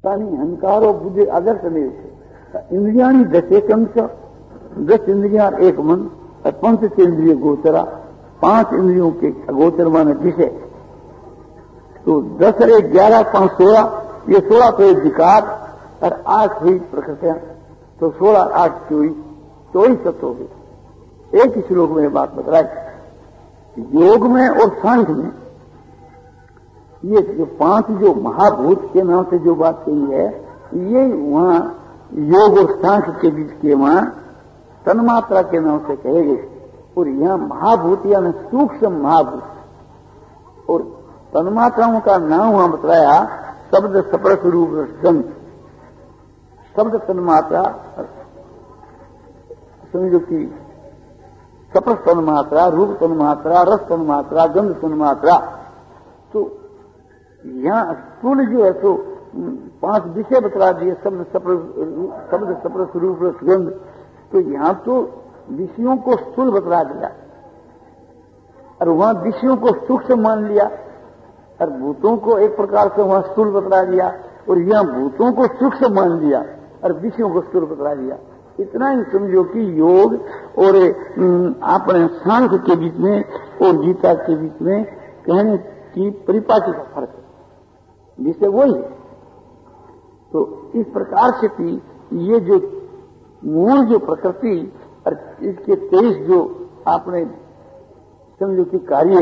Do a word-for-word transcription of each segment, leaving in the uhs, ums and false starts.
अहंकार और बुद्धि आदर्श नहीं। इंद्रियाणी दशेकंश, दस इंद्रिया एक मन और पंच इंद्रिय गोचरा, पांच इंद्रियों के गोचर माने विषय। तो दस एक ग्यारह पांच सोलह, ये सोलह तो एक विकार और आठ हुई प्रकृतियां, तो सोलह आठ चौबीस, चौबीस तत्व हो गए। एक ही श्लोक में बात बतलाई। योग में और सांख्य में ये जो पांच जो महाभूत के नाम से जो बात कही है, ये वहां योग और सांख्य के बीच के वहां तन्मात्रा के नाम से कहे गए। और यहां महाभूत यानी सूक्ष्म महाभूत, और तन्मात्राओं का नाम वहां बताया शब्द स्पर्श रूप गंध। शब्द तन्मात्रा समझो कि स्पर्श तन्मात्रा, रूप तन्मात्रा, रस तन्मात्रा, गंध तन्मात्रा। तो यहां स्थूल जो है तो पांच विषय बतला दिए, शब्द शब्द स्पर्श रूप रस गंध। तो यहां तो विषयों को स्थूल बतला दिया और वहां विषयों को सूक्ष्म मान लिया, और भूतों को एक प्रकार से वहां स्थूल बतला दिया, और यहां भूतों को सूक्ष्म मान लिया और विषयों को स्थूल बतला दिया। इतना ही समझो कि योग और अपने सांख्य के बीच में और गीता के बीच में कहने की परिपाटी का फर्क है, जिससे वही है। तो इस प्रकार से कि ये जो मूल जो प्रकृति और इसके तेईस जो आपने समझो कि कार्य,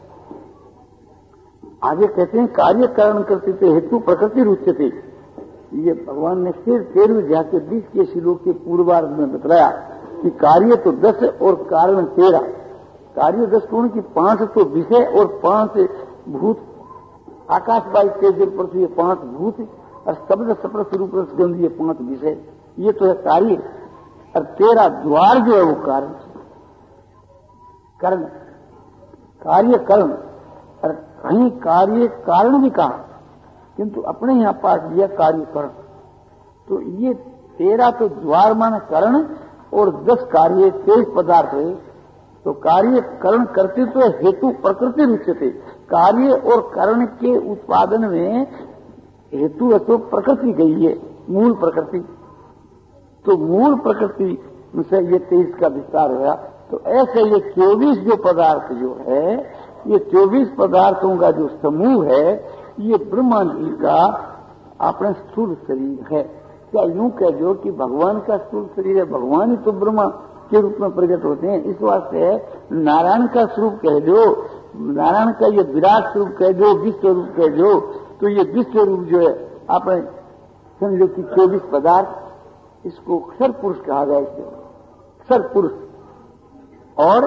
आगे कहते हैं कार्य कारण करते थे हेतु प्रकृति रुचते। ये भगवान ने फिर तेरहवीं अध्याय के बीस के श्लोक के पूर्वार्ध में बताया कि कार्य तो दस और कारण तेरह। कार्य दस कौन की पांच तो विषय और पांच भूत, आकाश वायु तेज पृथ्वी पांच भूत और शब्द स्पर्श रूप रस गंध ये पांच विषय, ये तो है कार्य। और तेरा द्वार जो है वो कारण कर्ण, कार्य कर्ण। और कहीं कार्य कारण भी कहा, किंतु अपने यहां पाठ दिया कार्य कर्ण। तो ये तेरह तो द्वार मान कर्ण और दस कार्य तेईस पदार्थ है। तो कार्य कर्ण करते तो हेतु प्रकृति रुचते। कार्य और कर्ण के उत्पादन में हेतु तो प्रकृति गई है, मूल प्रकृति। तो मूल प्रकृति से ये तेईस का विस्तार हुआ। तो ऐसे ये चौबीस जो पदार्थ जो है, ये चौबीस पदार्थों का जो समूह है, ये ब्रह्मा जी का अपना स्थूल शरीर है। क्या यूं कह दो कि भगवान का स्थूल शरीर है, भगवान ही तो ब्रह्मा के रूप में प्रकट होते हैं। इस वास्ते नारायण का स्वरूप कह दो, नारायण का ये विराट स्वरूप कह दो, विश्व रूप कह दो। तो ये विश्व रूप जो है आपने समझो कि चौबीस पदार्थ, इसको क्षर पुरुष कहा गया। इससे क्षर पुरुष। और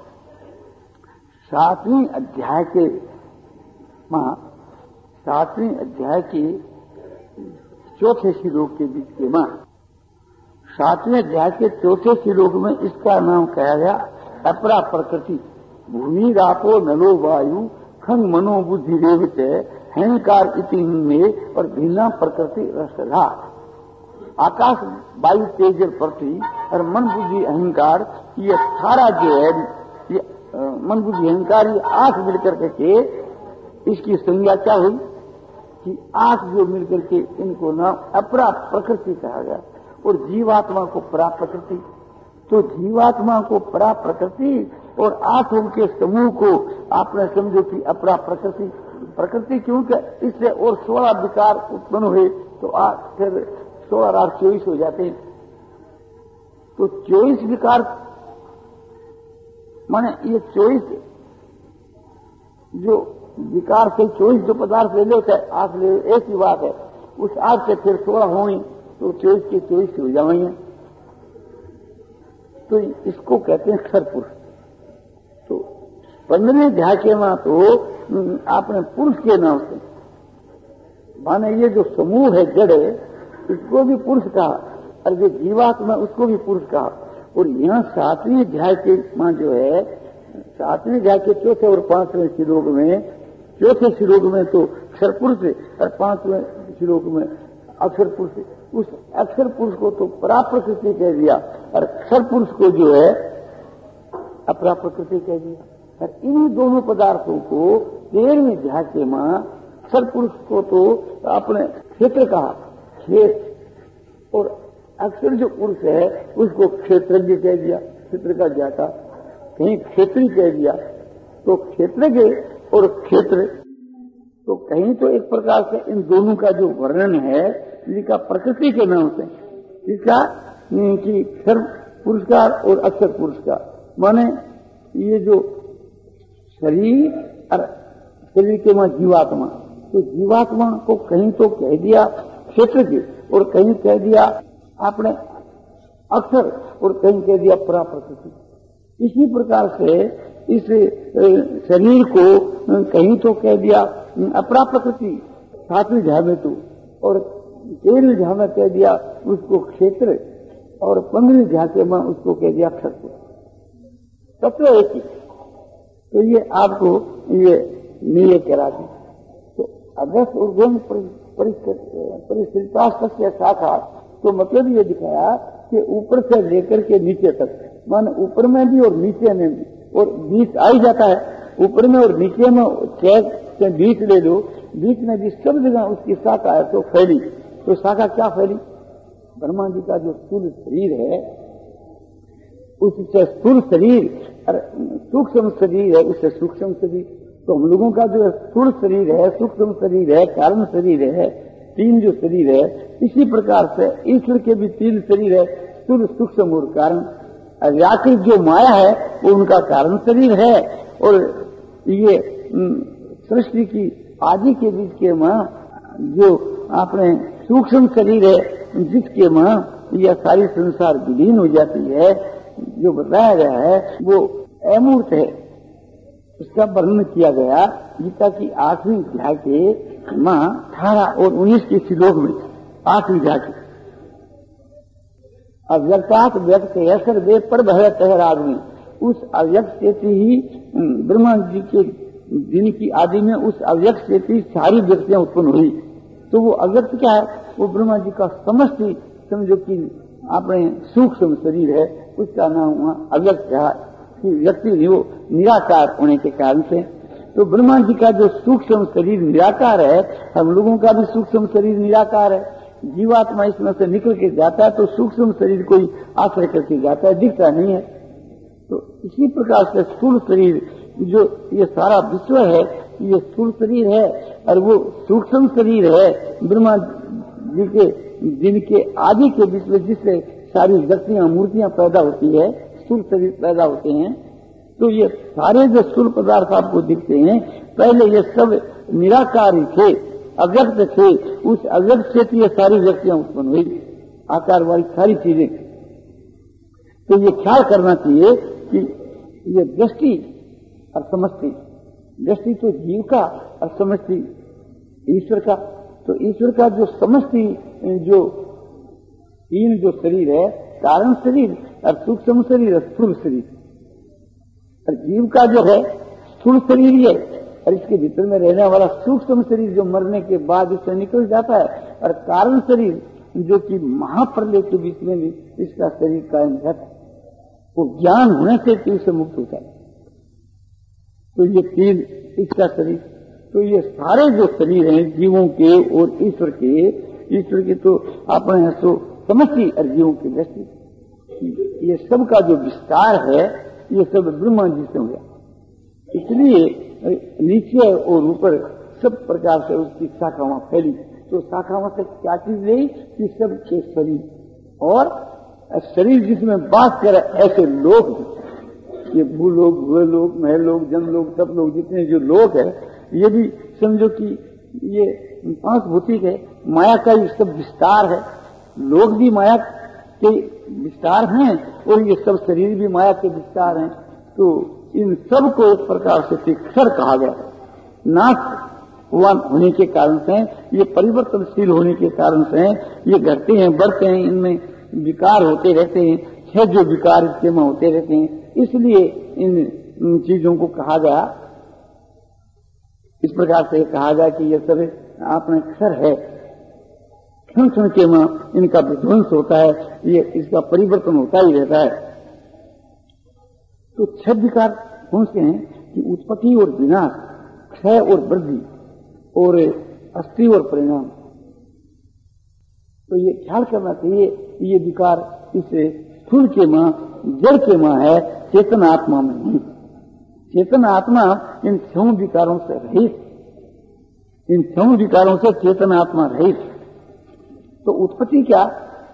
सातवीं अध्याय के मां सातवीं अध्याय के चौथे श्लोक के बीच के मां सातवें अध्याय के चौथे श्लोक में इसका नाम कहा गया अपरा प्रकृति। भूमि रापो नलो वायु खंग मनो बुद्धि रेवत अहंकार इति में और भिन्ना प्रकृति रसधा। आकाश वायु तेज पृथ्वी और मन बुद्धि अहंकार, ये सारा जो है ये मन बुद्धि अहंकार ये आठ मिलकर के इसकी संज्ञा क्या हुई कि आठ जो मिलकर के इनको नाम अपरा प्रकृति कहा गया। और जीवात्मा को परा प्रकृति। तो जीवात्मा को परा प्रकृति और आठ उनके समूह को आपने समझो कि अपरा प्रकृति। प्रकृति क्योंकि इससे और सोलह विकार उत्पन्न हुए, तो आज फिर सोलह आठ चौबीस हो जाते हैं। तो चौबीस विकार माने ये चौबीस जो विकार से चौबीस जो पदार्थ ले लो चाहे आठ ले, एक ही बात है। उस आठ से फिर सोलह होंगी तो चौबीस के चौबीस हो जाएंगे। तो इसको कहते हैं क्षर पुरुष। तो पंद्रहवें अध्याय के मां तो आपने पुरुष के नाम से माने ये जो समूह है जड़ है, इसको भी पुरुष कहा और जो जीवात्मा उसको भी पुरुष कहा। और यहाँ सातवीं अध्याय के मां जो है, सातवें अध्याय के चौथे और पांचवें श्लोक में, चौथे श्लोक में तो अक्षर पुरुष और पांचवें श्लोक में अक्षर पुरुष। उस अक्षर पुरुष को तो परा प्रकृति कह दिया और अक्षर पुरुष को जो है अपरा प्रकृति कह दिया। और इन्हीं दोनों पदार्थों को तेरहवीं अध्याय के मां अक्षर पुरुष को तो अपने क्षेत्र कहा खेत, और अक्सर जो पुरुष है उसको क्षेत्रज्ञ कह दिया, क्षेत्र का ज्ञाता, कहीं क्षेत्री कह दिया। तो क्षेत्रज्ञ और क्षेत्र, तो कहीं तो एक प्रकार से इन दोनों का जो वर्णन है जिसका प्रकृति के नाम से, इसका कि क्षर पुरस्कार और अक्षर पुरस्कार, माने ये जो शरीर और शरीर के मां जीवात्मा, तो जीवात्मा को कहीं तो कह दिया क्षेत्र के, और कहीं कह दिया आपने अक्षर, और कहीं कह दिया पराप्रकृति। इसी प्रकार से इस शरीर को कहीं तो कह दिया अपरा प्रकृति सातवीं झा में तो, और तेरहवीं झा में कह दिया उसको क्षेत्र, और पंद्रहवीं झा के में उसको कह दिया अक्षर को। तत्व एक ही। तो ये आपको ये नीले करा दी। तो अगस्त ऊर्ध्वं परिस्थिता शाखा, तो मतलब ये दिखाया कि ऊपर से लेकर के नीचे तक, मान ऊपर में भी और नीचे में भी, और बीच आ ही जाता है ऊपर में और नीचे में, चैक से बीच ले लो, बीच में भी सब जगह उसकी शाखा है तो फैली। तो शाखा क्या फैली? ब्रह्मा जी का जो स्थूल शरीर है, उससे स्थूल शरीर और सूक्ष्म शरीर है, उससे सूक्ष्म शरीर। तो हम लोगों का जो स्थूल शरीर है, सूक्ष्म शरीर है, कारण शरीर है, तीन जो शरीर है, इसी प्रकार से ईश्वर के भी तीन शरीर है, स्थूल सूक्ष्म और कारण। व्याकृत जो माया है वो उनका कारण शरीर है, और ये सृष्टि की आदि के बीच के मां जो आपने सूक्ष्म शरीर है, जिसके मां यह सारी संसार विलीन हो जाती है, जो बताया गया है वो अमूर्त है। उसका वर्णन किया गया गीता की आठवीं अध्याय के मां अठारह और उन्नीस के श्लोक में, आठवीं अध्याय के अव्यक्तात् व्यक्त असर वे पर भरत है आदमी। उस अव्यक्त से ही ब्रह्मा जी के दिन की आदि में उस अव्यक्त से ही सारी व्यक्तियां उत्पन्न हुई। तो वो अव्यक्त क्या है? वो ब्रह्मा जी का समस्त समझो कि अपने सूक्ष्म शरीर है, उसका नाम वहां अव्यक्त है कि व्यक्ति निराकार होने के कारण से। तो ब्रह्मा जी का जो सूक्ष्म शरीर निराकार है, हम लोगों का भी सूक्ष्म शरीर निराकार है। जीवात्मा इसमें से निकल के जाता है तो सूक्ष्म शरीर को ही आश्रय करके जाता है, दिखता नहीं है। तो इसी प्रकार से स्थूल शरीर जो ये सारा विश्व है, ये स्थूल शरीर है, और वो सूक्ष्म शरीर है ब्रह्मा जी के दिन के आदि के बीच में, जिससे सारी व्यक्तियां मूर्तियां पैदा होती है, स्थूल शरीर पैदा होते हैं। तो ये सारे जो स्थूल पदार्थ आपको दिखते हैं, पहले ये सब निराकारी थे, अव्यक्त थे। उस अव्यक्त से ये सारी व्यक्तियां उत्पन्न हुई, आकार वाली सारी चीजें। तो ये ख्याल करना चाहिए कि ये दृष्टि और समष्टि, दृष्टि तो जीव का और समष्टि ईश्वर का। तो ईश्वर का जो समष्टि जो तीन जो शरीर है, कारण शरीर और सूक्ष्म शरीर और स्थूल शरीर, और जीव का जो है स्थूल शरीर है, और इसके भीतर में रहने वाला सूक्ष्म शरीर जो मरने के बाद इससे निकल जाता है, और कारण शरीर जो कि महाप्रलय के बीच में भी इसका शरीर कायम रहता है, वो ज्ञान होने से तीन से मुक्त होता है। तो ये तीन इसका शरीर, तो ये सारे जो शरीर हैं जीवों के और ईश्वर के, ईश्वर की तो अपने तो समष्टि और जीवों की दृष्टि, ये सब का जो विस्तार है ये सब ब्रह्मा जी से हुआ। इसलिए नीचे और ऊपर सब प्रकार से उसकी शाखावां फैली। तो शाखावां से क्या चीज ली कि सब के शरीर, और शरीर जिसमें बात करे ऐसे लोग, ये भू लोग, भूए लोग, महल लोग, जन लोग, सब लोग, जितने जो लोग है, ये भी समझो कि ये पांच भौतिक है, माया का ये सब विस्तार है। लोग भी माया के विस्तार हैं और ये सब शरीर भी माया के विस्तार हैं। तो इन सब को एक प्रकार से तीक्षर कहा गया। नाशवान होने के कारण से, ये परिवर्तनशील होने के कारण से ये घटते हैं, बढ़ते हैं, इनमें विकार होते रहते हैं, छह जो विकार इसके में होते रहते हैं। इसलिए इन, इन चीजों को कहा गया, इस प्रकार से कहा गया कि ये सब आपने क्षर है, क्षण क्षण के में इनका विध्वंस होता है, ये इसका परिवर्तन होता ही रहता है। तो छह विकार कौन से हैं कि उत्पत्ति और विनाश, क्षय और वृद्धि, और अस्थि और परिणाम। तो ये ख्याल करना चाहिए कि ये विकार इस स्थूल के मां, जड़ के मां है, चेतन आत्मा में नहीं। चेतन आत्मा इन छह विकारों से रहित, इन छह विकारों से चेतन आत्मा रहित। तो उत्पत्ति क्या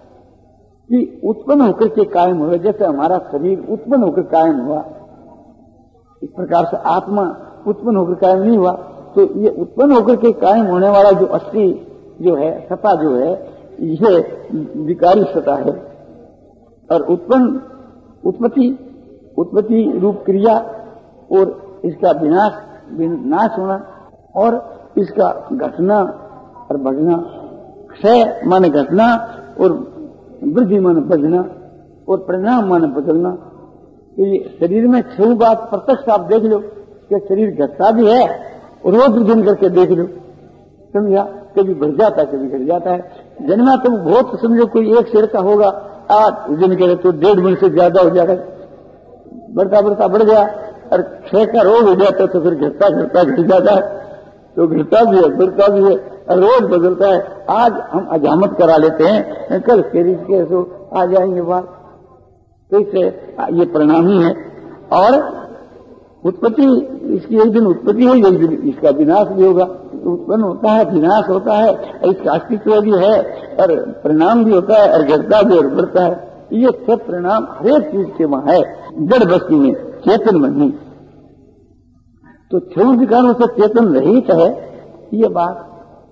कि उत्पन्न होकर के कायम हुए, जैसे हमारा शरीर उत्पन्न होकर कायम हुआ, इस प्रकार से आत्मा उत्पन्न होकर कायम नहीं हुआ। तो ये उत्पन्न होकर के कायम होने वाला जो अस्थि जो है, सत्ता जो है, ये विकारी सत्ता है। और उत्पन्न उत्पत्ति उत्पत्ति रूप क्रिया और इसका विनाश विनाश होना और इसका घटना और बढ़ना, क्षय माने घटना और वृद्धि माने बढ़ना और परिणाम माने बदलना। तो ये शरीर में छह बात प्रत्यक्ष आप देख लो कि शरीर घटता भी है और रोज दिन करके देख लो, समझा, कभी बढ़ जाता है कभी घट जाता है। जन्मा तो बहुत समझो कोई एक शेर का होगा, आज दिन के तो डेढ़ मिनट से ज्यादा हो जाएगा, बढ़ता बढ़ता बढ़ गया और क्षय का रोग हो जाता है तो फिर घटता घटता घट जाता है। तो घटता भी है बढ़ता भी है और रोज बदलता है। आज हम अजामत करा लेते हैं, कल शरीर के सो आ जाएंगे बात। तो इससे ये परिणाम ही है। और उत्पत्ति, इसकी एक दिन उत्पत्ति है, एक दिन इसका विनाश भी होगा। तो उत्पन्न होता है, विनाश होता है, इसका अस्तित्व भी है और परिणाम भी होता है और घटता भी और बढ़ता है। ये सब परिणाम हरेक चीज के वहां है, जड़ वस्तु में, चेतन में नहीं। तो छह विकारों से चेतन रहित है, ये बात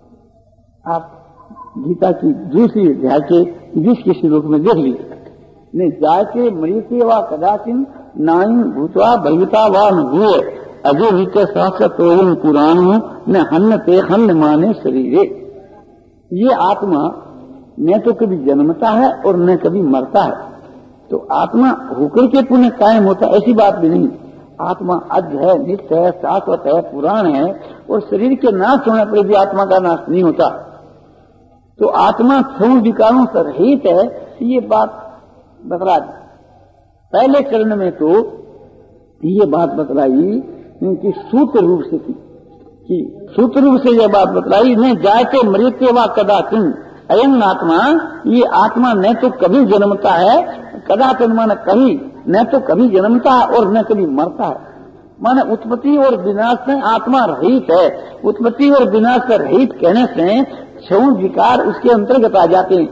आप गीता की दूसरी अध्याय के बीस के श्लोक में देख लीजिए। नहीं जायते मरीते व कदाचिन नाइन भूतवा भविता व न अजो नित्य सहस्रोयम पुराण न हन्नते हन्न माने शरीरे। ये आत्मा न तो कभी जन्मता है और न कभी मरता है। तो आत्मा होकर के पुनः कायम होता, ऐसी बात भी नहीं। आत्मा अज है, नित्य है, शाश्वत है, पुराण है और शरीर के नाश होने पर भी आत्मा का नाश नहीं होता। तो आत्मा छह विकारों से रहित है, ये बात बतला दी। पहले चरण में तो ये बात बतलाई कि सूत्र रूप से थी, कि सूत्र रूप से यह बात बतलाई न जायते मृत्य व कदाचिन अयं आत्मा। ये आत्मा न तो कभी जन्मता है, कदाचिन माने कभी, न तो कभी जन्मता है और न कभी मरता है। माने उत्पत्ति और विनाश से आत्मा रहित है। उत्पत्ति और विनाश से रहित कहने से छह विकार उसके अंतर्गत आ जाते हैं।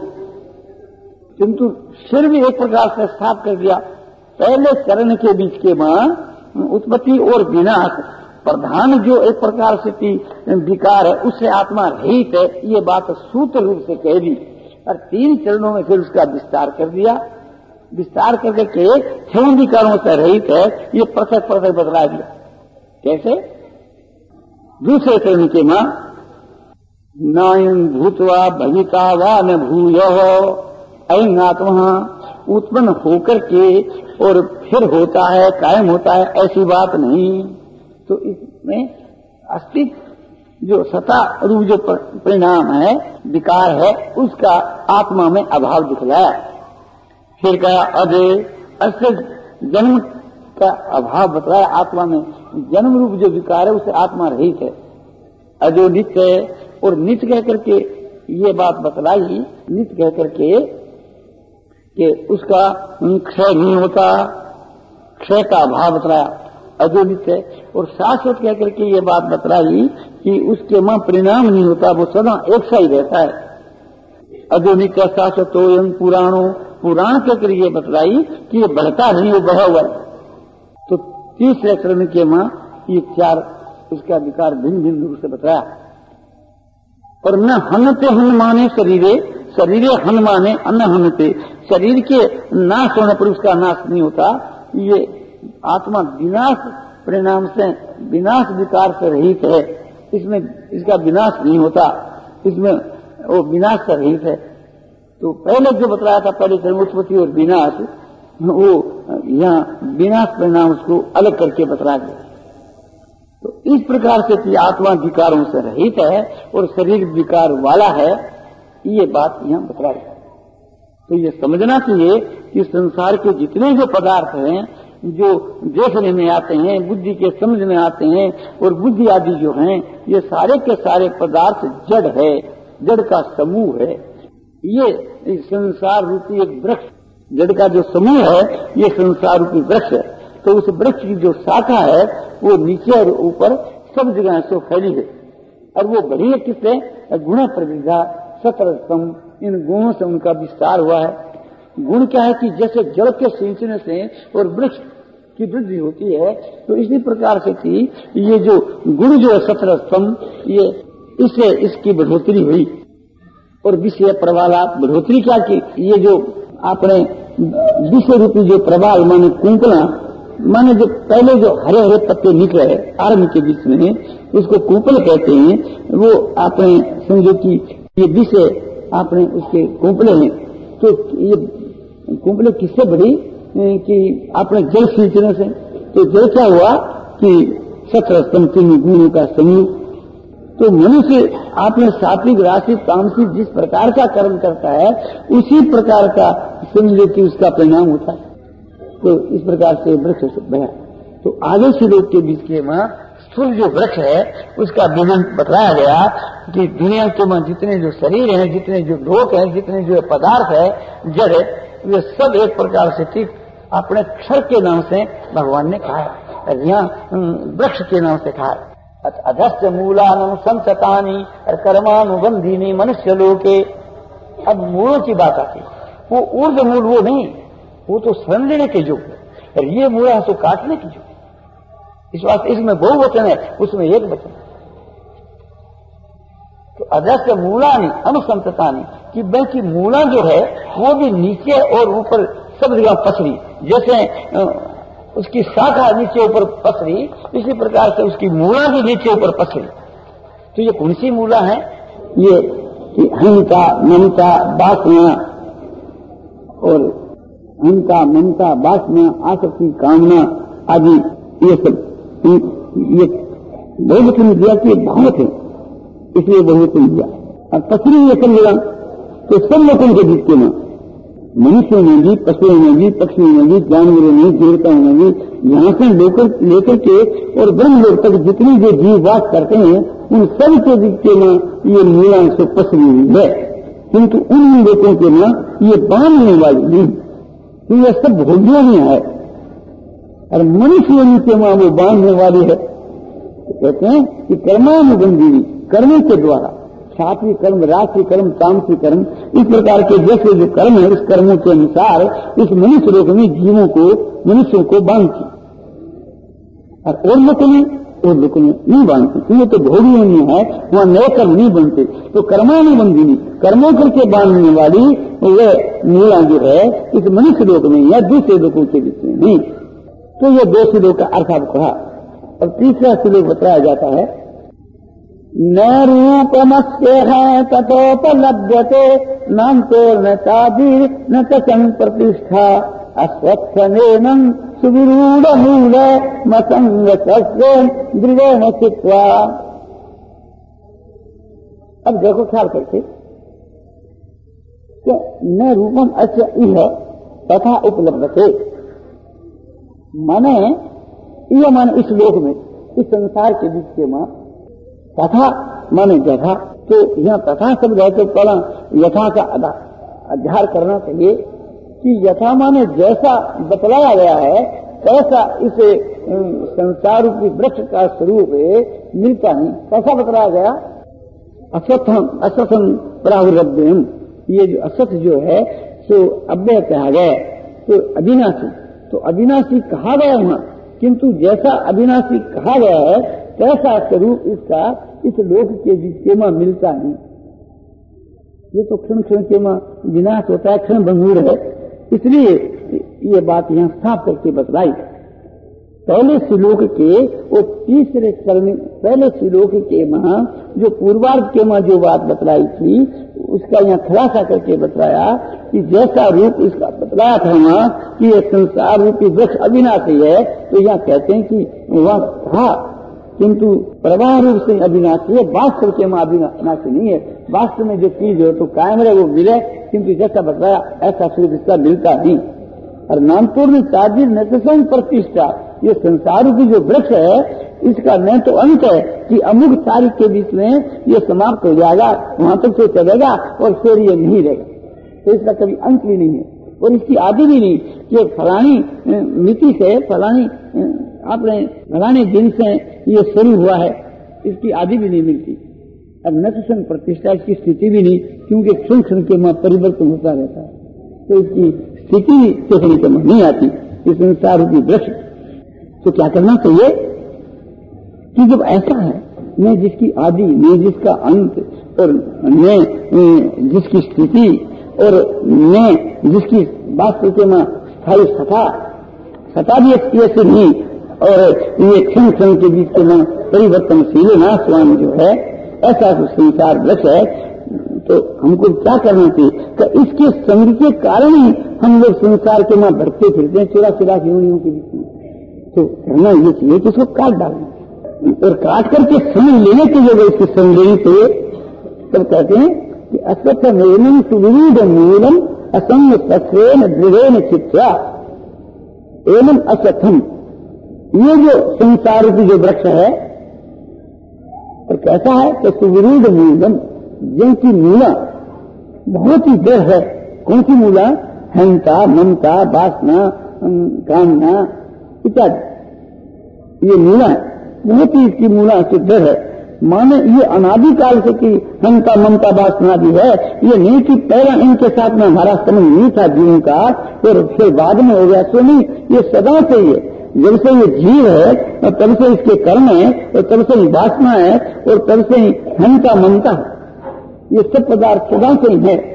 किंतु फिर भी एक प्रकार से साफ कर दिया, पहले चरण के बीच के बाद उत्पत्ति और विनाश प्रधान जो एक प्रकार से विकार है उससे आत्मा रहित है, ये बात सूत्र रूप से कह दी। और तीन चरणों में फिर उसका विस्तार कर दिया। विस्तार करके के छह विकारों से रहित है, ये पृथक पृथक बतला दिया। कैसे? दूसरे चरण के मां नायन भूतवा भविता वा न भूयो अयं आत्मा, उत्पन्न होकर के और फिर होता है, कायम होता है, ऐसी बात नहीं। तो इसमें अस्तित्व जो सत्ता रूप जो परिणाम है, विकार है, उसका आत्मा में अभाव दिखलाया। फिर कहा अजय, अस्य जन्म का अभाव बतलाया आत्मा में। जन्म रूप जो विकार है उसे आत्मा रहित है। अजो नित्य है और नित्य कह करके ये बात बतलाई, नित्य कह करके कि उसका क्षय नहीं होता, क्षय का अभाव बतलाया अजो नित्य। और शाश्वत कह करके ये बात बतलाई कि उसके मां परिणाम नहीं होता, वो सदा एक सा ही रहता है। अजो नित्य शाश्वतोयं पुराणो, पुराण कहकर ये बतलाई कि ये बढ़ता नहीं, वो बढ़ा हुआ है। तो तीसरे चरण के मां ये चार इसका विकार भिन्न भिन्न रूप से बताया। और न हनते हन माने शरीरे, शरीरे हन माने अन्न हनते, शरीर के नाश होने पर उसका नाश नहीं होता। ये आत्मा विनाश परिणाम से, विनाश विकार से रहित है, इसमें इसका विनाश नहीं होता, इसमें वो विनाश से रहित है। तो पहले जो बताया था, पहले चरण उत्पत्ति और विनाश, वो यहाँ विनाश परिणाम उसको अलग करके बतला दिया। तो इस प्रकार से कि आत्मा विकारों से रहित है और शरीर विकार वाला है, ये बात यहाँ बतला दिया। तो ये समझना चाहिए कि संसार के जितने जो पदार्थ हैं, जो देखने में आते हैं, बुद्धि के समझ में आते हैं, और बुद्धि आदि जो हैं, ये सारे के सारे पदार्थ जड़ है, जड़ का समूह है। ये संसार रूपी एक वृक्ष, जड़ का जो समूह है ये संसार रूपी वृक्ष है। तो उस वृक्ष की जो शाखा है वो नीचे और ऊपर सब जगह से फैली है, और वो बड़ी है किससे? गुण प्रविधा सतरस्तम, इन गुणों से उनका विस्तार हुआ है। गुण क्या है कि जैसे जल के सिंचने से और वृक्ष की वृद्धि होती है, तो इसी प्रकार से कि ये जो गुण जो है सतरस्तम, ये इससे इसकी बढ़ोतरी हुई। और विषय प्रवालात, बढ़ोतरी क्या की? ये जो आपने विषय रूपी जो प्रवाल माने कुंपला, माने जो पहले जो हरे हरे पत्ते निकले आरंभ के बीच में, उसको कुंपल कहते हैं। वो आपने समझो कि ये विषय आपने उसके कुंपले हैं। तो ये कुंपले किससे बढ़ी? कि आपने जल सींचने से। तो जल क्या हुआ कि सतरस्तम तीन गुणों का समूह। तो मनुष्य आपने सात्विक राशि तामसिक जिस प्रकार का कर्म करता है उसी प्रकार का समझो कि उसका परिणाम होता है। तो इस प्रकार से वृक्ष बना। तो आगे से लोग के बीच के वहां स्थूल जो वृक्ष है उसका विवरण बताया गया कि दुनिया के में जितने जो शरीर हैं, जितने जो लोक हैं, जितने जो पदार्थ है, जड़ है, वे सब एक प्रकार से ठीक अपने क्षर के नाम से भगवान ने कहा है, यहाँ वृक्ष के नाम से कहा है। अधस्त मूलान संसतानी और कर्मानुबंधीनी मनुष्य लोके। अब मूलों की बात आती, वो ऊर्ध मूल वो नहीं, वो तो शरण लेने के योग है, और ये मूल है तो काटने की योग। इस बात इसमें बहुवचन है, उसमें एक वचन। तो अधस्त मूलानी अनुसंततानी कि बल्कि मूला जो है वो भी नीचे और ऊपर सब जगह पसरी, जैसे उसकी शाखा नीचे ऊपर पसरी, इसी प्रकार से उसकी मूला भी नीचे ऊपर पसरी। तो ये कौन सी मूला है? ये अहंता, ममता, वासना और अहंता, ममता, वासना, आसक्ति, कामना आदि ये सब ये बहुवचन दिया कि बहुत है, इसलिए बहुवचन दिया। और पसरी ये सब जगह, तो सब लोगों के बीच में, मनुष्यों में भी, पशुओं में भी, पक्षियों में भी, जानवरों में, देवताओं में भी, यहाँ से लेकर लेकर के और ब्रह्म लोक तक जितने जो जीव वास करते हैं उन सब के बीच में ये मूला से पसरी हुई है। किंतु उन लोगों के में ये बांधने वाली नहीं, तो ये सब भोगियों में है, और मनुष्य के मां वो बांधने वाली है। तो कहते हैं कि कर्मानुबंधी, कर्मों के द्वारा, सात्विक कर्म, राजसिक कर्म, तामसिक कर्म, इस प्रकार के जैसे जो कर्म है उस कर्मों के अनुसार इस मनुष्य लोक में जीवों को, मनुष्यों को बांधती, और और लोगों में और लोगों में नहीं बांधती। ये तो भोगियों में है, वहां नए कर्म नहीं बनते। तो कर्मानुबंधी, कर्मों करके बांधने वाली वह मूला जो है इस मनुष्य लोक में या दूसरे लोगों के बीच में नहीं। तो ये दो श्लोक का अर्थ आप कहा। और तीसरा श्लोक बताया जाता है, न रूपमस्य है ततोपलभ्यते नान्तो न चादीर न चं प्रतिष्ठा अस्वत्थनेनं सुविरूढ़ मूल मसंग सस्येन दृढ़ेन चित्वा। अब देखो ख्याल करके, न रूपम अस्य इह तथा उपलब्धते, माने यह माने इस लोक में, इस संसार के बीच के मां, तथा माने जथा। तो यहाँ तथा शब्द है तो पहला यथा का अध्यार करना चाहिए कि यथा माने जैसा बतलाया गया है कैसा इसे संसार रूपी वृक्ष का स्वरूप मिलता नहीं, कैसा बतलाया गया? असत्थम असथम प्राहुरभ्यम, ये जो असत जो है सो अव्यय कहा गया, तो अविनाशी, तो अविनाशी कहा गया वहां, किंतु जैसा अविनाशी कहा गया है कैसा स्वरूप इसका इस लोक के बीच के मां मिलता नहीं। ये तो क्षण क्षण के मां विनाश होता है, क्षण भंगुर है, इसलिए ये बात यहाँ साफ करके बतलाई। पहले श्लोक के वो तीसरे चरण, पहले श्लोक के मां जो पूर्वार्ध के मां जो बात बतलाई थी उसका यहाँ खुलासा करके बताया कि जैसा रूप इसका बतलाया था वहां कि ये संसार रूपी वृक्ष अविनाशी है, तो यहाँ कहते हैं कि वह था किंतु प्रवाह रूप से अविनाशी है, वास्तव के मां अविनाशी नहीं है। वास्तव में जो चीज हो तो कायम रहे वो मिले, किंतु जैसा बताया ऐसा स्वरूप इसका मिलता नहीं। और नामपुर में ताजिर नतसंग प्रतिष्ठा, ये संसार की जो वृक्ष है इसका न तो अंत है कि अमुक तारीख के बीच में ये समाप्त हो जाएगा, वहां तक तो चलेगा और फिर ये नहीं रहेगा। तो इसका कभी अंत भी नहीं है और इसकी आदि भी नहीं कि फलानी मिति से फलानी आपने फलाने दिन से ये शुरू हुआ है, इसकी आदि भी नहीं मिलती। अब न तो क्षण प्रतिष्ठा, इसकी स्थिति भी नहीं, क्योंकि क्षण क्षण के वहां परिवर्तन होता रहता है, तो इसकी स्थिति देखने के नहीं आती इस संसार रूपी वृक्ष। तो क्या करना चाहिए कि जब ऐसा है, न जिसकी आदि न जिसका अंत और न जिसकी स्थिति और न जिसकी वास्तव में स्थायी सता सता भी ऐसी नहीं, और ये क्षण क्षण के बीच के में परिवर्तनशील नाशवान जो है ऐसा संसार वृक्ष है। तो हमको क्या करना चाहिए कि इसके संग के कारण ही हम लोग संसार के मां भटकते फिरते हैं चौरा चौरा योनियों के बीच में। तो करना ये चाहिए कि इसको काट डालना और काट करके समझ लेने के लिए इसकी समझ लेनी चाहिए। तब कहते हैं कि अश्वत्थ मेनम सुविरूढ़ मूलम असंग सत्रेन दृढ़ेन चित्रा एवं अश्वत्थम, ये जो संसार की जो वृक्ष है तो कैसा है कि सुविरूढ़ मूलम, जिनकी मूला बहुत ही दृढ़ है। कौन सी मूला? हंता, ममता, वासना, कामना इत्यादि, ये मूला बहुत ही इसकी मूला से दृढ़ है। माने ये अनादिकाल से की हंता, ममता, वासना भी है। ये नहीं कि पहला इनके साथ में हमारा संबंध नहीं था जीवों का और फिर बाद में हो गया, सो नहीं, ये सदा से ही है। जब से ये जीव है और तब से इसके कर्म है और तब से ही वासना है और तब से ही हंता, ममता, ये सब पदार्थ सदा से ही है।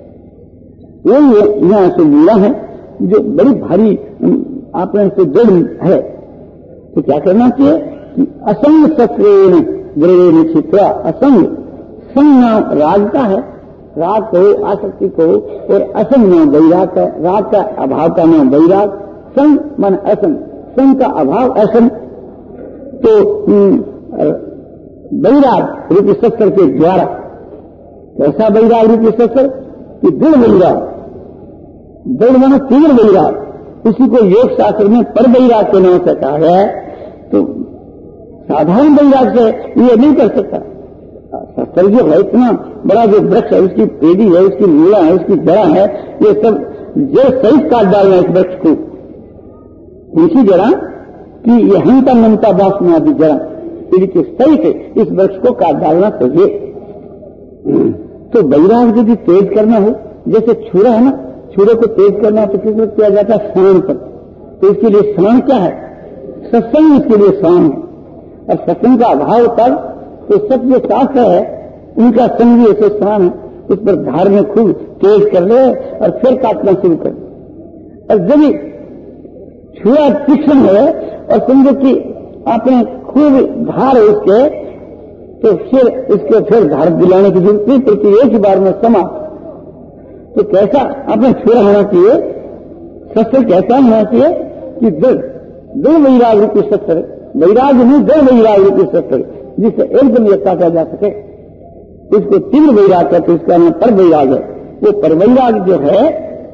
वो यहाँ से मूला है जो बड़ी भारी आपने से दृढ़ है। तो क्या करना चाहिए कि असंग सत्रेण दृढ़ेन चित्रा, असंग, संग नाम राग का है, राग कहो, आसक्ति कहो, और असंग नाम वैराग का, राग का अभाव का नाम वैराग, संग मन असंग, संग का अभाव असंग। तो वैराग रूपी शस्त्र के द्वारा, कैसा वैराग रूपी शस्त्र कि दृढ़ वैराग, दृढ़ माना तीव्र वैराग, उसी को योग शास्त्र में पर वैराग के नाम से कहा है। तो साधारण वैराग से ये नहीं कर सकता। शस्त्र जो है इतना बड़ा जो वृक्ष है, उसकी पेड़ी है, उसकी मूला है, उसकी जड़ा है, ये सब जो सही काट डालना इस वृक्ष को, उसी जड़ा कि ये हंता, ममता, वासना आदि जड़ा पेड़ी के सहित इस वृक्ष को काट डालना चाहिए। तो वैराग यदि तेज करना हो, जैसे छुरा है ना, छुरे को तेज करना तो किस वक्त किया जाता है? शान पर। तो इसके लिए शान क्या है? सत्संग इसके लिए शान है। और सत्संग का अभाव तब तो सब जो शास्त्र है उनका संग ऐसे शान है, उस पर धार में खूब तेज कर ले और फिर काटना शुरू कर दे। और जब छुरा तीक्ष्ण है और समझो कि आपने खूब धार है उसके, तो फिर इसके फिर धार दिलाने की जरूरत नहीं पड़ती, एक ही बार में समा। तो कैसा आपने छुरा होना चाहिए? शस्त्र कैसा होना चाहिए कि दृढ़, दो वैराग रूपी शस्त्र, वैराग नहीं दो वैराग रूपी शस्त्र, जिससे एकदम ये काटा जा सके। इसको तीव्र वैराग कहते, इसका नाम पर वैराग है। वो पर वैराग जो है,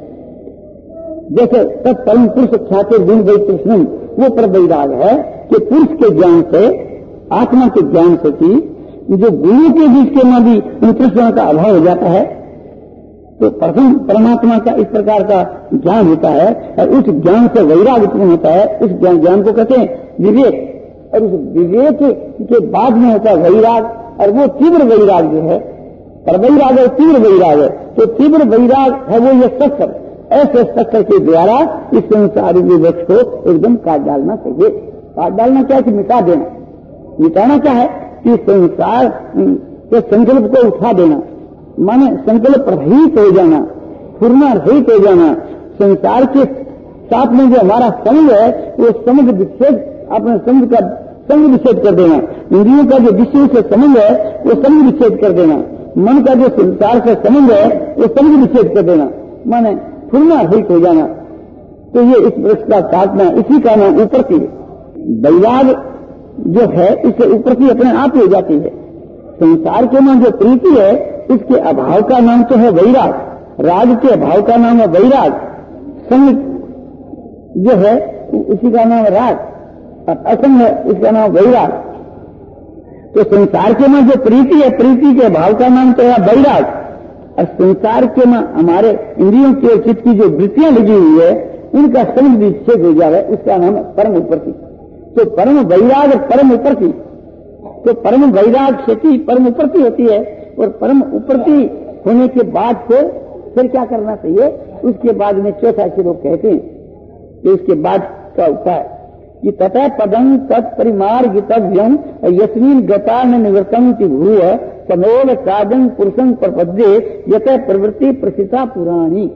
जैसे तत्परम पुरुष ख्याति गुण वै कृष्ण, वो पर वैराग है कि पुरुष के ज्ञान से, आत्मा के ज्ञान से की जो गुरु के बीच के में भी कृष्ण का अभाव हो जाता है, तो प्रथम परमात्मा का इस प्रकार का ज्ञान होता है और उस ज्ञान से वैराग उत्पन्न होता है। उस ज्ञान ज्ञान को कहते हैं विवेक, और उस विवेक के बाद में होता है वैराग, और वो तीव्र वैराग जो है, पर वैराग है तीव्र वैराग है। तो तीव्र वैराग है वो ये शस्त्र, ऐसे शस्त्र के द्वारा इस संसारी वृक्ष को एकदम काट डालना चाहिए। काट डालना क्या है कि मिटा देना। मिटाना क्या है कि संसार के संकल्प को उठा देना, माने संकल्प रहित हो जाना, फुरना रहित हो जाना। संसार के साथ में जो हमारा संग है वो संग विच्छेद, अपने संग का संग विच्छेद कर देना। इंद्रियों का जो विषय से संबंध है वो संग विच्छेद कर देना। मन का जो संसार से संबंध है वो संग विच्छेद कर देना, माने फुरना रहित हो जाना। तो ये इस वृक्ष का काटना, इसी का नाम ऊपर की वैराग जो है, इससे ऊपर की अपने आप ही हो जाती है। संसार के नाम जो प्रीति है इसके अभाव का नाम तो है वैराग, राग के अभाव का नाम है वैराग, संग जो है उसी का नाम राग, और असंग है इसका नाम वैराग। तो संसार के नाम जो प्रीति है, प्रीति के अभाव का नाम तो है वैराग, और संसार के में हमारे इंद्रियों की और चित्त की जो वृत्तियां लगी हुई है उनका संग विच्छेद हो जाए, उसका नाम है परम उपरति। तो परम वैराग परम उपरति, तो परम वैराग से परम उपरति होती है। और परम उपरति होने के बाद से फिर क्या करना चाहिए, उसके बाद में चौथा के लोग कहते हैं कि उसके बाद का उपाय कि तथा पदं तत्परिमार्गितव्यम यस्मिन् गता न निवर्तन्ति भूय तमेव साधं पुरुषं प्रपद्ये यत प्रवृत्ति प्रसिता पुराणी।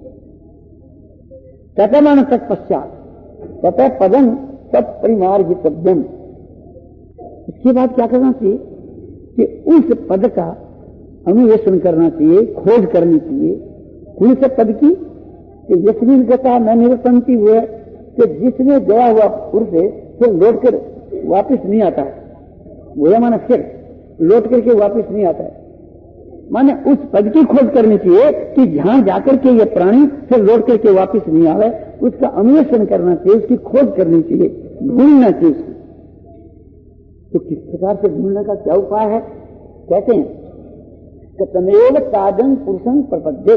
ततमन तत्पश्चात तथा पदं तत्परिमार्गितव्यम, इसके बाद क्या करना चाहिए कि उस पद का अन्वेषण करना चाहिए, खोज करनी चाहिए। कौन से पद की? यस्मिन् गता न निवर्तन्ति भूय, कि जिसमें गया हुआ पुरुष फिर लौट कर वापिस नहीं आता है। वो माने फिर लौट करके वापिस नहीं आता है, माने उस पद की खोज करनी चाहिए कि जहां जाकर के ये प्राणी फिर लौट करके वापिस नहीं आवे, उसका अन्वेषण करना चाहिए, उसकी खोज करनी चाहिए, ढूंढना चाहिए उसको। तो किस प्रकार से ढूंढने का क्या उपाय है? कहते हैं कि तमेव साधन पुरुषं प्रपद्ये,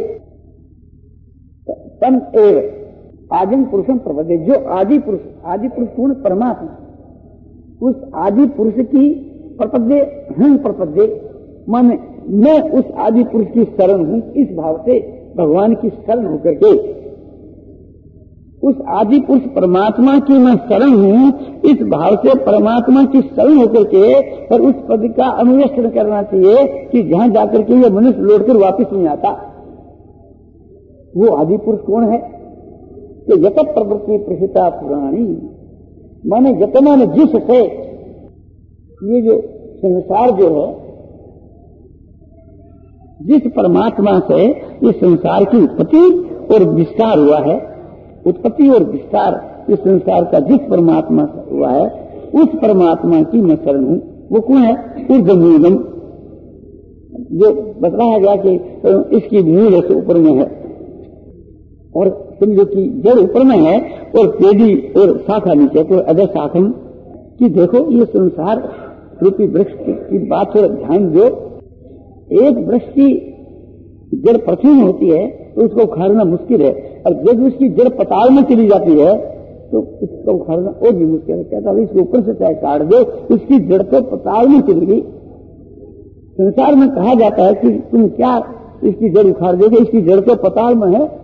तम एव आदिम पुरुषम प्रपद्ये, जो आदि पुरुष, आदि पुरुष पूर्ण परमात्मा, उस आदि पुरुष की प्रपद्ये हम प्रपद्ये, माने मैं उस आदि पुरुष की शरण हूं, इस भाव से भगवान की शरण होकर के उस आदि पुरुष परमात्मा की मैं शरण हूं, इस भाव से परमात्मा की शरण होकर के और उस पद का अन्वेषण करना चाहिए कि जहां जाकर के ये मनुष्य लौटकर वापिस नहीं आता। वो आदि पुरुष कौन है? कि यत प्रवृत्ति प्रसिता पुराणी, माने यत माने जिससे ये जो संसार जो है, जिस परमात्मा से ये संसार की उत्पत्ति और विस्तार हुआ है, उत्पत्ति और विस्तार इस संसार का जिस परमात्मा से हुआ है, उस परमात्मा की मैं शरण हूं। वो कौन है? ऊर्ध्वमूलम, जो बताया गया कि इसकी मूल से ऊपर में है और समझो कि जड़ ऊपर में है और पेड़ी और शाखा नीचे, तो अदर शाखम कि देखो ये संसार रूपी वृक्ष की बात थोड़ा ध्यान दो। एक वृक्ष की जड़ पृथ्वी में होती है तो उसको उखाड़ना मुश्किल है, और जब उसकी जड़ पताल में चली जाती है तो उसको उखाड़ना और भी मुश्किल है। कहता है इसके ऊपर से चाहे काट दो, इसकी जड़ तो पताल में चली गई। संसार में कहा जाता है कि तुम क्या इसकी जड़ उखाड़ दोगे, इसकी जड़ तो पताल में है,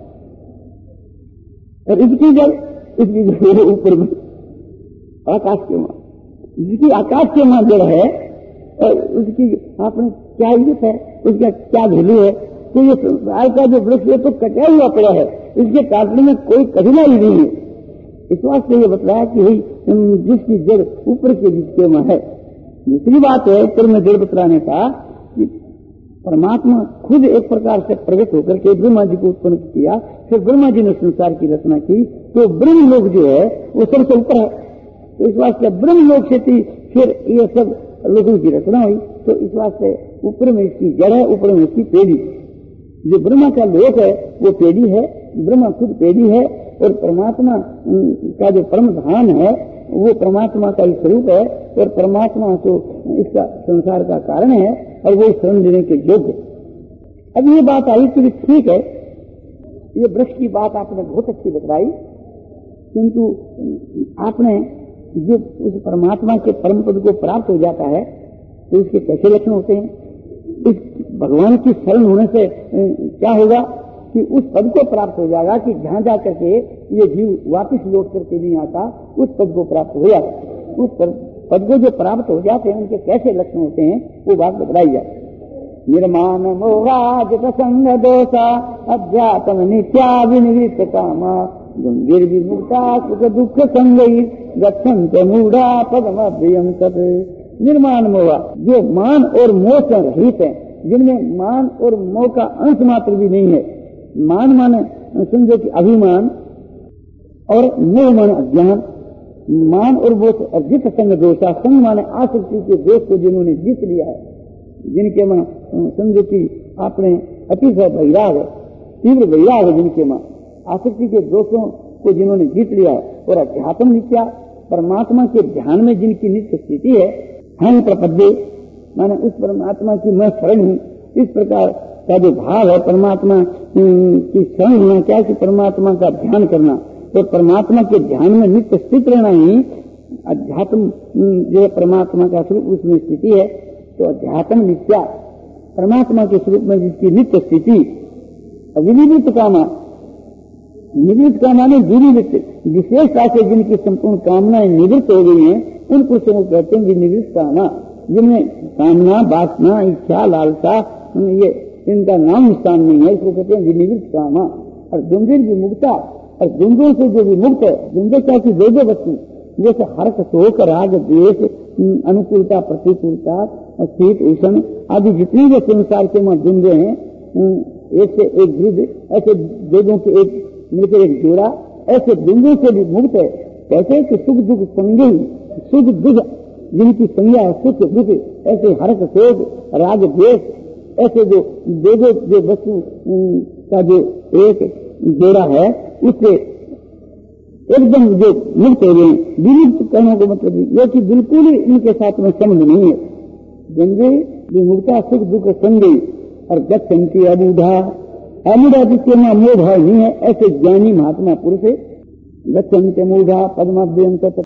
और इसकी जड़ इसकी जड़ ऊपर में आकाश के मां, जिसकी आकाश के मां जड़ है और उसकी आपने क्या इज्जत है, उसका क्या वैल्यू है। तो ये संसार का जो वृक्ष है तो कटा हुआ पड़ा है, इसके काटने में कोई कठिनाई नहीं है। इस वास्ते ये बताया कि भाई जिसकी जड़ ऊपर के जिसके में है। दूसरी बात है ऊपर में जड़ बतलाने का कि परमात्मा खुद एक प्रकार से प्रकट होकर के ब्रह्मा जी को उत्पन्न किया, फिर ब्रह्मा जी ने संसार की रचना की, तो ब्रह्म लोक जो है वो सबसे ऊपर है। तो इस वास्ते ब्रह्म लोक से फिर ये सब लोगों की रचना हुई। तो इस वास्ते ऊपर में इसकी जड़ है, ऊपर में इसकी पेड़ी। जो ब्रह्मा का लोक है वो पेड़ी है, ब्रह्मा खुद पेड़ी है, और परमात्मा का जो परम धाम है वो परमात्मा का ही स्वरूप है, और परमात्मा तो इसका संसार का कारण है, और वो शरण देने के योग्य। अब ये बात आई कि ठीक है, ये वृक्ष की बात आपने बहुत अच्छी बतलाई, किंतु आपने जो उस परमात्मा के परम पद को प्राप्त हो जाता है तो उसके कैसे लक्षण होते हैं? इस भगवान की शरण होने से क्या होगा कि उस पद को प्राप्त हो जाएगा कि जहां जाकर के ये जीव वापिस लौट करके नहीं आता, उस पद को प्राप्त हो जाता। उस पद को जो प्राप्त हो जाते हैं उनके कैसे लक्षण होते हैं वो बात बताई जाए। निर्माण मोहाज प्रसंग दोषा अध्यात्म नित्या विनिवृत्त कामा गंभीर विमुक्ता सुख दुख संगई गच्छन्त मूढ़ा पदमभ्यम तत्। निर्माण मोह, जो मान और मोह से रहित है, जिनमें मान और मोह का अंश मात्र भी नहीं है। मान माने समझो कि अभिमान, और मोह माने अज्ञान। मान और मोह अर्जित संग दोषा, संग माने आसक्ति के दोष को जिन्होंने जीत लिया है, जिनके मां समझो कि आपने अतिशय वैराग है, तीव्र वैराग है, जिनके मां आसक्ति के दोषों को जिन्होंने जीत लिया है, और अध्यात्म नित्या, परमात्मा के ध्यान में जिनकी नित्य स्थिति है, हम प्रपद्ये माने उस परमात्मा की मैं शरण हूं, इस प्रकार का जो भाव है, परमात्मा की शरण होना, क्या कि परमात्मा का ध्यान करना, तो परमात्मा के ध्यान में नित्य स्थित रहना ही अध्यात्म जो परमात्मा का स्वरूप उसमें स्थिति है। तो अध्यात्म नित्या, परमात्मा के स्वरूप में जिसकी नित्य स्थिति, विनिवृत्त कामा, निवृत्त कामा ने विनिवृत्त विशेषता से जिनकी संपूर्ण कामनाएं निवृत्त हो गई हैं, उन पुरुषों को कहते हैं विनिवृत्त कामा, जिनमें कामना, वासना, इच्छा, लालसा, ये इनका नाम निशान नहीं है, इसको कहते हैं विनिवृत्त कामा। और द्वंद्व विमुक्ता, और द्वंद्वों से जो विमुक्त है, द्वंद्व क्या की दो दो वस्तु, जैसे हर्ष, शोक, राग, द्वेष, अनुकूलता, प्रतिकूलता, शीत, उष्ण आदि जितनी भी संसार के वहां द्वंद्व हैं, एक से एक विरुद्ध, ऐसे वेदों के एक मिलकर एक जोड़ा, ऐसे द्वंद्वों से भी मुक्त है। कहते कि सुख दुख संगी, सुख दुख जिनकी संज्ञा है, सुख दुख, ऐसे हर्ष, शोक, राग, द्वेष, ऐसे जो वेदों जो वस्तु का जो एक जोड़ा है, उससे एकदम जो मुक्त हो गए। विमुक्त करने को मतलब यह कि बिल्कुल ही इनके साथ में संबंध नहीं है। गंगे विमुक्ता सुख दुख संगी और गच्छन्ति अबूढ़ा, अमूढ़ा जिसके में मोह भाव नहीं है, ऐसे ज्ञानी महात्मा पुरुष गच्छन्ति अमूढ़ा पद्माभ्यंत